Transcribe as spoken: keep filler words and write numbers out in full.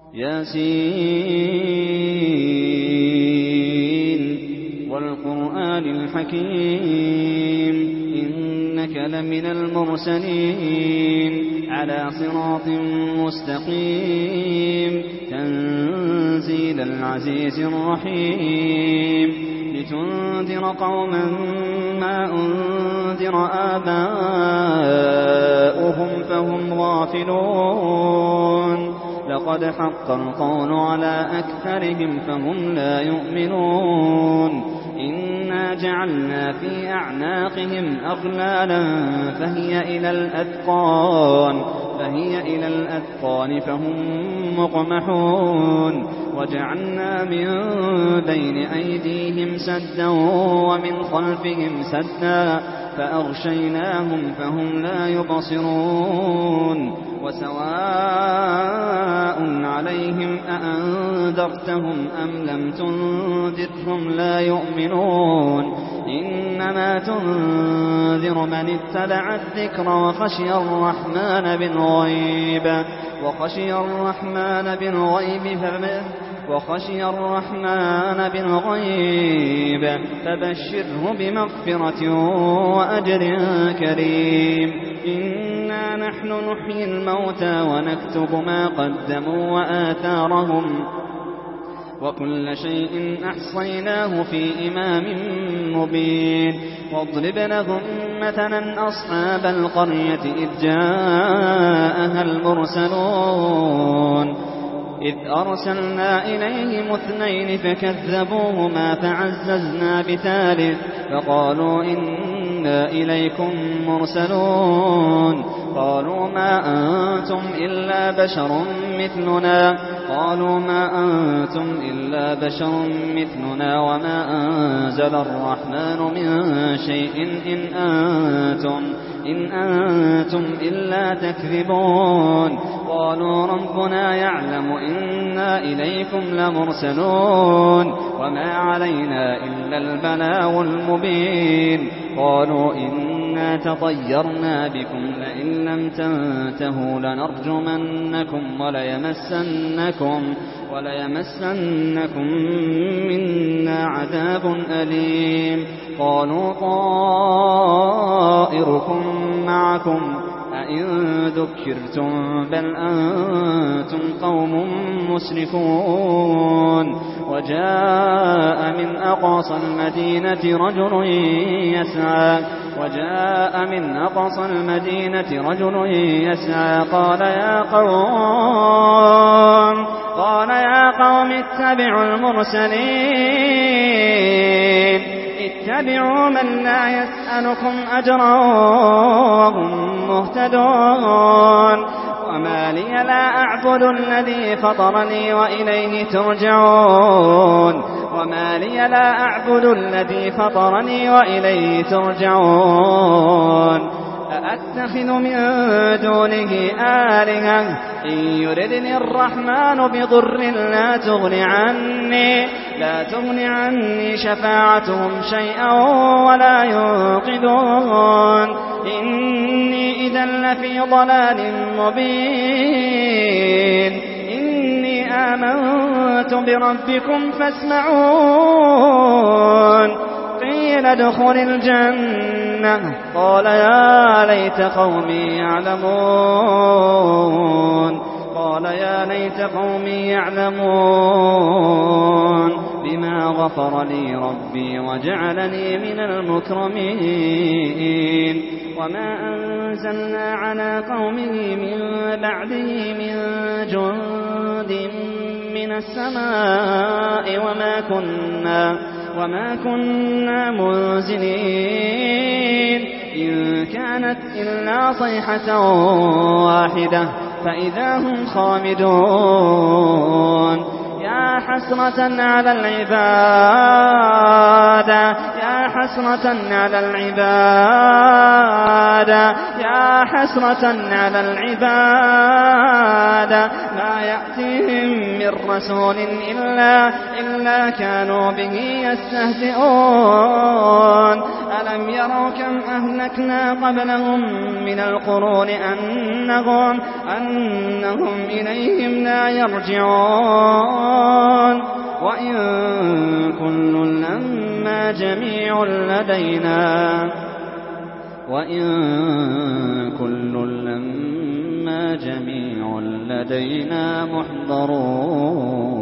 ياسين والقرآن الحكيم إنك لمن المرسلين على صراط مستقيم تنزيل العزيز الرحيم لتنذر قوما ما أنذر آباؤهم فهم غافلون لقد حق القول على أكثرهم فهم لا يؤمنون إنا جعلنا في أعناقهم أغلالا فهي إلى الأذقان فهي إلى الأذقان فهم مقمحون وجعلنا من بين أيديهم سدا ومن خلفهم سدا فأغشيناهم فهم لا يبصرون وسواء عليهم أأنذرتهم أم لم تنذرهم لا يؤمنون إنما تنذر من اتبع الذكر وخشي الرحمن بالغيب وخشي الرحمن بالغيب وخشي الرحمن بالغيب فبشره بمغفرة وأجر كريم إنا نحن نحيي الموتى ونكتب ما قدموا وآثارهم وكل شيء أحصيناه في إمام مبين واضرب لهم مثلا أصحاب القرية إذ جاءها المرسلون إذ أرسلنا إليهم اثنين فكذبوهما فعززنا بثالث فقالوا إنا إليكم مرسلون قالوا ما أنتم إلا بشر مثلنا قالوا ما أنتم إلا بشر مثلنا وما أنزل الرحمن من شيء إن أنتم إن أنتم إلا تكذبون قالوا ربنا يعلم إنا إليكم لمرسلون وما علينا إلا البلاغ المبين قالوا إنا تطيرنا بكم لئن لم تنتهوا لنرجمنكم وليمسنكم وليمسنكم منا عذاب أليم قالوا طائركم معكم أئن ذكرتم بل أنتم قوم مسرفون وجاء من أقصى المدينة رجل يسعى وجاء من أقصى المدينة رجل يسعى قال يا قوم قال يا قوم اتبعوا المرسلين اتبعوا من لا يسألكم أجرا وهم مهتدون وما لي لا أعبد الذي فطرني وإليه ترجعون وما لي لا أعبد الذي فطرني وإليه ترجعون أأتخذ من دونه آلهة إن يردني الرحمن بضر لا تغن عني لا تغن عني شفاعتهم شيئا ولا ينقذون إني إذا لفي ضلال مبين إني آمنت بربكم فاسمعون قيل ادخل الجنة قال يا ليت قومي يعلمون قال يا ليت قومي يعلمون بما غفر لي ربي وجعلني من المكرمين وما أنزلنا على قومه من بعده من جند من السماء وما كنا وما كنا منزلين إن كانت إلا صيحة واحدة فإذا هم خامدون يا حسرة على العباد يا حسرة على العباد يا حسرة على العباد ما يأتيهم من رسول إلا, إلا كانوا به يستهزئون ألم يروا كم أهلكنا قبلهم من القرون أنهم, أنهم إليهم لا يرجعون وإن كل لما جميع لدينا وإن كل لما جميع لدينا محضرون